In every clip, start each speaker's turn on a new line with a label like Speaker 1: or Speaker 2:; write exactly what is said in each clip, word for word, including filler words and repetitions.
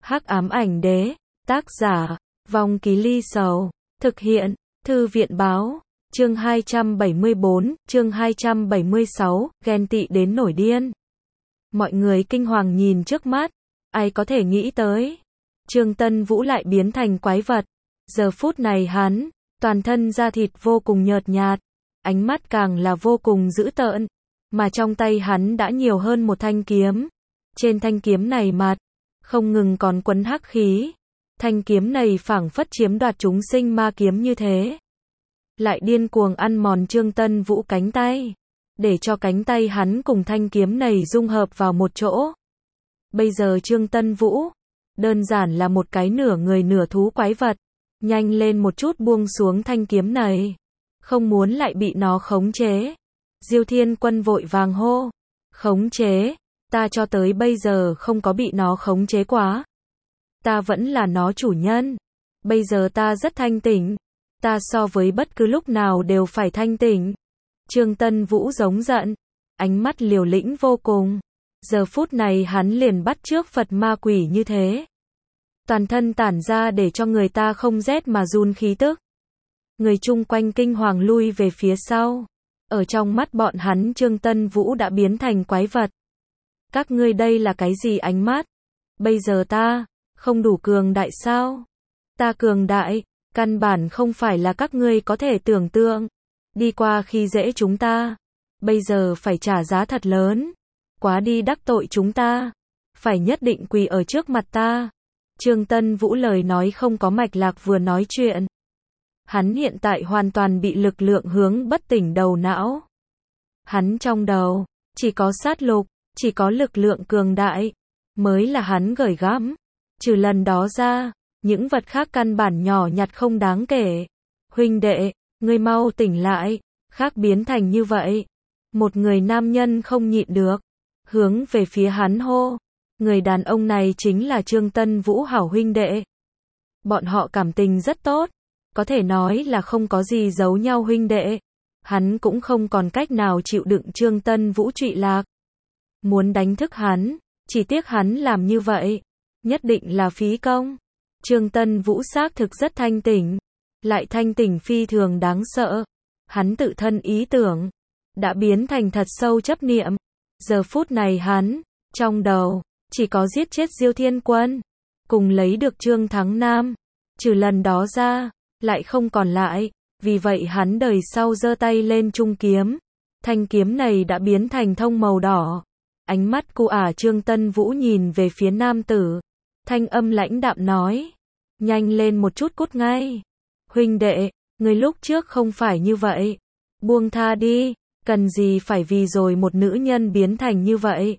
Speaker 1: Hắc ám ảnh đế, tác giả, Vong Ký Ly Sầu, thực hiện, Thư viện báo, chương hai trăm bảy mươi bốn, chương hai trăm bảy mươi sáu, ghen tị đến nổi điên. Mọi người kinh hoàng nhìn trước mắt, ai có thể nghĩ tới. Trương Tân Vũ lại biến thành quái vật. Giờ phút này hắn, toàn thân da thịt vô cùng nhợt nhạt, ánh mắt càng là vô cùng dữ tợn, mà trong tay hắn đã nhiều hơn một thanh kiếm. Trên thanh kiếm này mặt, không ngừng còn quấn hắc khí. Thanh kiếm này phảng phất chiếm đoạt chúng sinh ma kiếm như thế. Lại điên cuồng ăn mòn Trương Tân Vũ cánh tay, để cho cánh tay hắn cùng thanh kiếm này dung hợp vào một chỗ. Bây giờ Trương Tân Vũ, đơn giản là một cái nửa người nửa thú quái vật. Nhanh lên một chút buông xuống thanh kiếm này, không muốn lại bị nó khống chế. Diêu Thiên Quân vội vàng hô, khống chế, ta cho tới bây giờ không có bị nó khống chế quá. Ta vẫn là nó chủ nhân, bây giờ ta rất thanh tỉnh, ta so với bất cứ lúc nào đều phải thanh tỉnh. Trương Tân Vũ giống giận, ánh mắt liều lĩnh vô cùng. Giờ phút này hắn liền bắt chước Phật ma quỷ như thế. Toàn thân tản ra để cho người ta không rét mà run khí tức. Người chung quanh kinh hoàng lui về phía sau. Ở trong mắt bọn hắn Trương Tân Vũ đã biến thành quái vật. Các ngươi đây là cái gì ánh mắt? Bây giờ ta, không đủ cường đại sao? Ta cường đại, căn bản không phải là các ngươi có thể tưởng tượng. Đi qua khi dễ chúng ta, bây giờ phải trả giá thật lớn. Quá đi đắc tội chúng ta, phải nhất định quỳ ở trước mặt ta. Trương Tân Vũ lời nói không có mạch lạc vừa nói chuyện. Hắn hiện tại hoàn toàn bị lực lượng hướng bất tỉnh đầu não. Hắn trong đầu, chỉ có sát lục, chỉ có lực lượng cường đại, mới là hắn gửi gắm. Trừ lần đó ra, những vật khác căn bản nhỏ nhặt không đáng kể. Huynh đệ, ngươi mau tỉnh lại, khác biến thành như vậy. Một người nam nhân không nhịn được, hướng về phía hắn hô. Người đàn ông này chính là Trương Tân Vũ hảo huynh đệ. Bọn họ cảm tình rất tốt, có thể nói là không có gì giấu nhau huynh đệ. Hắn cũng không còn cách nào chịu đựng Trương Tân Vũ trụy lạc. Muốn đánh thức hắn, chỉ tiếc hắn làm như vậy, nhất định là phí công. Trương Tân Vũ xác thực rất thanh tỉnh, lại thanh tỉnh phi thường đáng sợ. Hắn tự thân ý tưởng, đã biến thành thật sâu chấp niệm. Giờ phút này hắn, trong đầu, chỉ có giết chết Diêu Thiên Quân, cùng lấy được Trương Thắng Nam. Trừ lần đó ra, lại không còn lại. Vì vậy hắn đời sau giơ tay lên trung kiếm. Thanh kiếm này đã biến thành thông màu đỏ. Ánh mắt cu ả Trương Tân Vũ nhìn về phía nam tử. Thanh âm lãnh đạm nói. Nhanh lên một chút cút ngay. Huynh đệ, người lúc trước không phải như vậy. Buông tha đi, cần gì phải vì rồi một nữ nhân biến thành như vậy.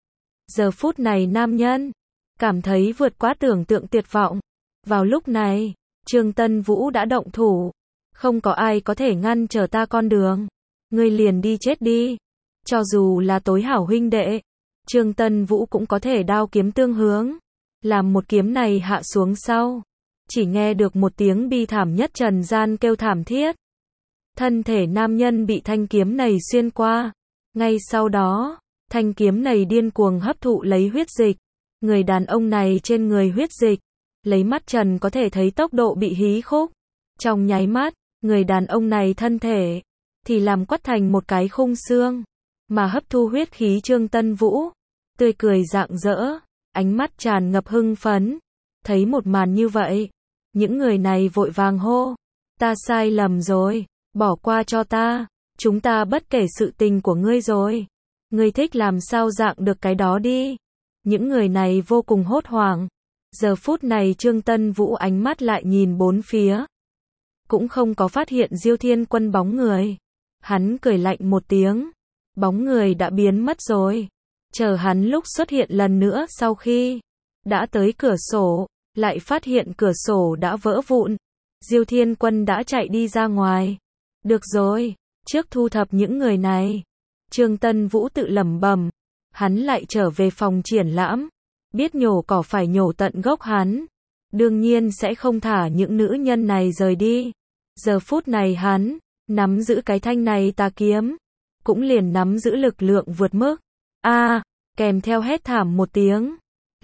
Speaker 1: Giờ phút này nam nhân, cảm thấy vượt quá tưởng tượng tuyệt vọng. Vào lúc này, Trương Tân Vũ đã động thủ. Không có ai có thể ngăn trở ta con đường. Ngươi liền đi chết đi. Cho dù là tối hảo huynh đệ, Trương Tân Vũ cũng có thể đao kiếm tương hướng. Làm một kiếm này hạ xuống sau, chỉ nghe được một tiếng bi thảm nhất trần gian kêu thảm thiết. Thân thể nam nhân bị thanh kiếm này xuyên qua. Ngay sau đó, thanh kiếm này điên cuồng hấp thụ lấy huyết dịch. Người đàn ông này trên người huyết dịch, lấy mắt trần có thể thấy tốc độ bị hí khúc. Trong nháy mắt, người đàn ông này thân thể thì làm quắt thành một cái khung xương, mà hấp thu huyết khí Trương Tân Vũ, tươi cười rạng rỡ, ánh mắt tràn ngập hưng phấn. Thấy một màn như vậy, những người này vội vàng hô, ta sai lầm rồi, bỏ qua cho ta, chúng ta bất kể sự tình của ngươi rồi. Ngươi thích làm sao dạng được cái đó đi. Những người này vô cùng hốt hoảng. Giờ phút này Trương Tân Vũ ánh mắt lại nhìn bốn phía, cũng không có phát hiện Diêu Thiên Quân bóng người. Hắn cười lạnh một tiếng, bóng người đã biến mất rồi. Chờ hắn lúc xuất hiện lần nữa sau khi đã tới cửa sổ, lại phát hiện cửa sổ đã vỡ vụn. Diêu Thiên Quân đã chạy đi ra ngoài. Được rồi, trước thu thập những người này. Trương Tân Vũ tự lẩm bẩm, hắn lại trở về phòng triển lãm, biết nhổ cỏ phải nhổ tận gốc hắn. Đương nhiên sẽ không thả những nữ nhân này rời đi. Giờ phút này hắn, nắm giữ cái thanh này tà kiếm, cũng liền nắm giữ lực lượng vượt mức. A, kèm theo hét thảm một tiếng,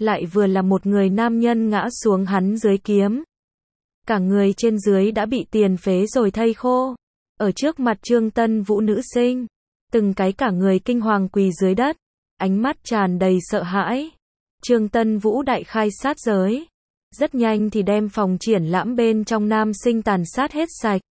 Speaker 1: lại vừa là một người nam nhân ngã xuống hắn dưới kiếm. Cả người trên dưới đã bị tiền phế rồi thây khô. Ở trước mặt Trương Tân Vũ nữ sinh, từng cái cả người kinh hoàng quỳ dưới đất, ánh mắt tràn đầy sợ hãi. Trương Tân Vũ đại khai sát giới, rất nhanh thì đem phòng triển lãm bên trong nam sinh tàn sát hết sạch.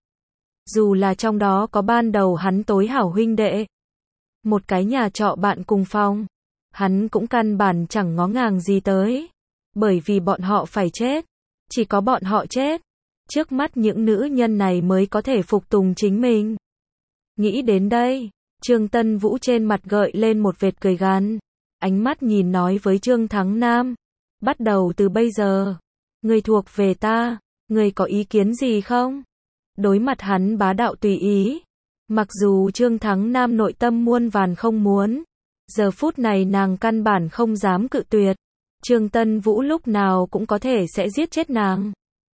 Speaker 1: Dù là trong đó có ban đầu hắn tối hảo huynh đệ, một cái nhà trọ bạn cùng phòng, hắn cũng căn bản chẳng ngó ngàng gì tới, bởi vì bọn họ phải chết, chỉ có bọn họ chết, trước mắt những nữ nhân này mới có thể phục tùng chính mình. Nghĩ đến đây, Trương Tân Vũ trên mặt gợi lên một vệt cười gằn, ánh mắt nhìn nói với Trương Thắng Nam, bắt đầu từ bây giờ, người thuộc về ta, người có ý kiến gì không? Đối mặt hắn bá đạo tùy ý, mặc dù Trương Thắng Nam nội tâm muôn vàn không muốn, giờ phút này nàng căn bản không dám cự tuyệt, Trương Tân Vũ lúc nào cũng có thể sẽ giết chết nàng.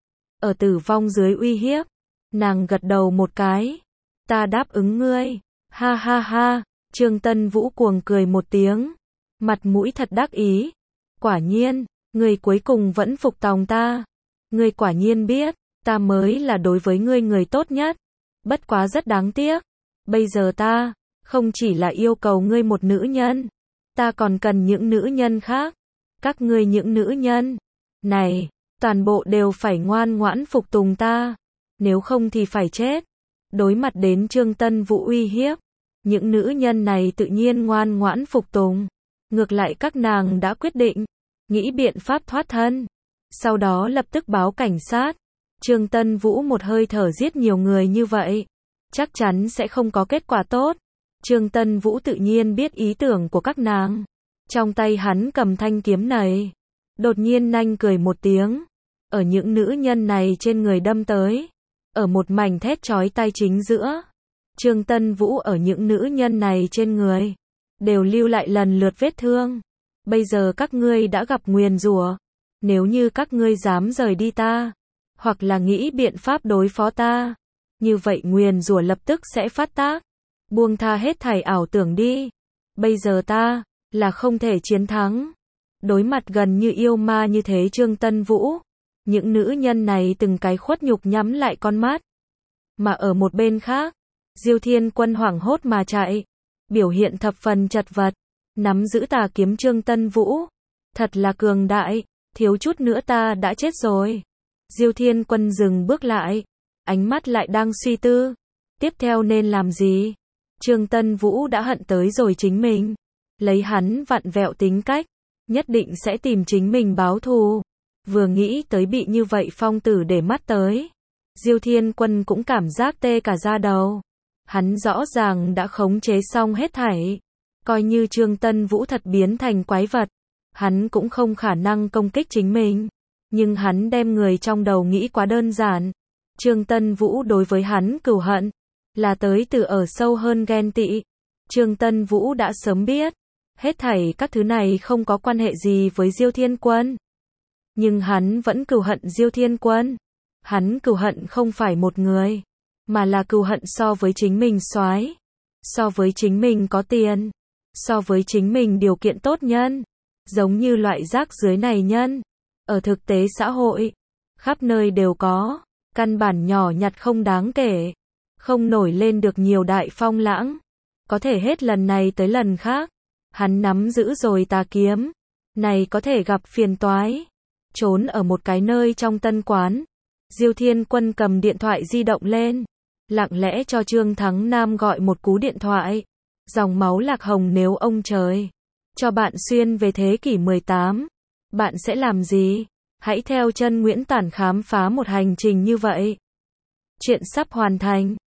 Speaker 1: Ở tử vong dưới uy hiếp, nàng gật đầu một cái, ta đáp ứng ngươi, ha ha ha, Trương Tân Vũ cuồng cười một tiếng, mặt mũi thật đắc ý, quả nhiên, ngươi cuối cùng vẫn phục tòng ta, ngươi quả nhiên biết, ta mới là đối với ngươi người tốt nhất, bất quá rất đáng tiếc, bây giờ ta, không chỉ là yêu cầu ngươi một nữ nhân, ta còn cần những nữ nhân khác, các ngươi những nữ nhân này, toàn bộ đều phải ngoan ngoãn phục tùng ta, nếu không thì phải chết. Đối mặt đến Trương Tân Vũ uy hiếp, những nữ nhân này tự nhiên ngoan ngoãn phục tùng, ngược lại các nàng đã quyết định, nghĩ biện pháp thoát thân, sau đó lập tức báo cảnh sát. Trương Tân Vũ một hơi thở giết nhiều người như vậy, chắc chắn sẽ không có kết quả tốt. Trương Tân Vũ tự nhiên biết ý tưởng của các nàng, trong tay hắn cầm thanh kiếm này, đột nhiên nanh cười một tiếng, ở những nữ nhân này trên người đâm tới, ở một mảnh thét chói tai chính giữa. Trương Tân Vũ ở những nữ nhân này trên người, đều lưu lại lần lượt vết thương. Bây giờ các ngươi đã gặp nguyền rủa, nếu như các ngươi dám rời đi ta, hoặc là nghĩ biện pháp đối phó ta, như vậy nguyền rủa lập tức sẽ phát tác. Buông tha hết thảy ảo tưởng đi. Bây giờ ta, là không thể chiến thắng. Đối mặt gần như yêu ma như thế Trương Tân Vũ, những nữ nhân này từng cái khuất nhục nhắm lại con mắt. Mà ở một bên khác, Diêu Thiên Quân hoảng hốt mà chạy, biểu hiện thập phần chật vật, nắm giữ tà kiếm Trương Tân Vũ. Thật là cường đại, thiếu chút nữa ta đã chết rồi. Diêu Thiên Quân dừng bước lại, ánh mắt lại đang suy tư. Tiếp theo nên làm gì? Trương Tân Vũ đã hận tới rồi chính mình. Lấy hắn vặn vẹo tính cách, nhất định sẽ tìm chính mình báo thù. Vừa nghĩ tới bị như vậy phong tử để mắt tới, Diêu Thiên Quân cũng cảm giác tê cả da đầu. Hắn rõ ràng đã khống chế xong hết thảy. Coi như Trương Tân Vũ thật biến thành quái vật, hắn cũng không khả năng công kích chính mình. Nhưng hắn đem người trong đầu nghĩ quá đơn giản. Trương Tân Vũ đối với hắn cừu hận, là tới từ ở sâu hơn ghen tị. Trương Tân Vũ đã sớm biết, hết thảy các thứ này không có quan hệ gì với Diêu Thiên Quân. Nhưng hắn vẫn cừu hận Diêu Thiên Quân. Hắn cừu hận không phải một người, mà là cừu hận so với chính mình soái, so với chính mình có tiền, so với chính mình điều kiện tốt nhân. Giống như loại rác dưới này nhân, ở thực tế xã hội, khắp nơi đều có, căn bản nhỏ nhặt không đáng kể, không nổi lên được nhiều đại phong lãng, có thể hết lần này tới lần khác, hắn nắm giữ rồi tà kiếm, này có thể gặp phiền toái, trốn ở một cái nơi trong tân quán. Diêu Thiên Quân cầm điện thoại di động lên, lặng lẽ cho Trương Thắng Nam gọi một cú điện thoại. Dòng máu lạc hồng nếu ông trời cho bạn xuyên về thế kỷ mười tám, bạn sẽ làm gì? Hãy theo chân Nguyễn Tản khám phá một hành trình như vậy. Chuyện sắp hoàn thành.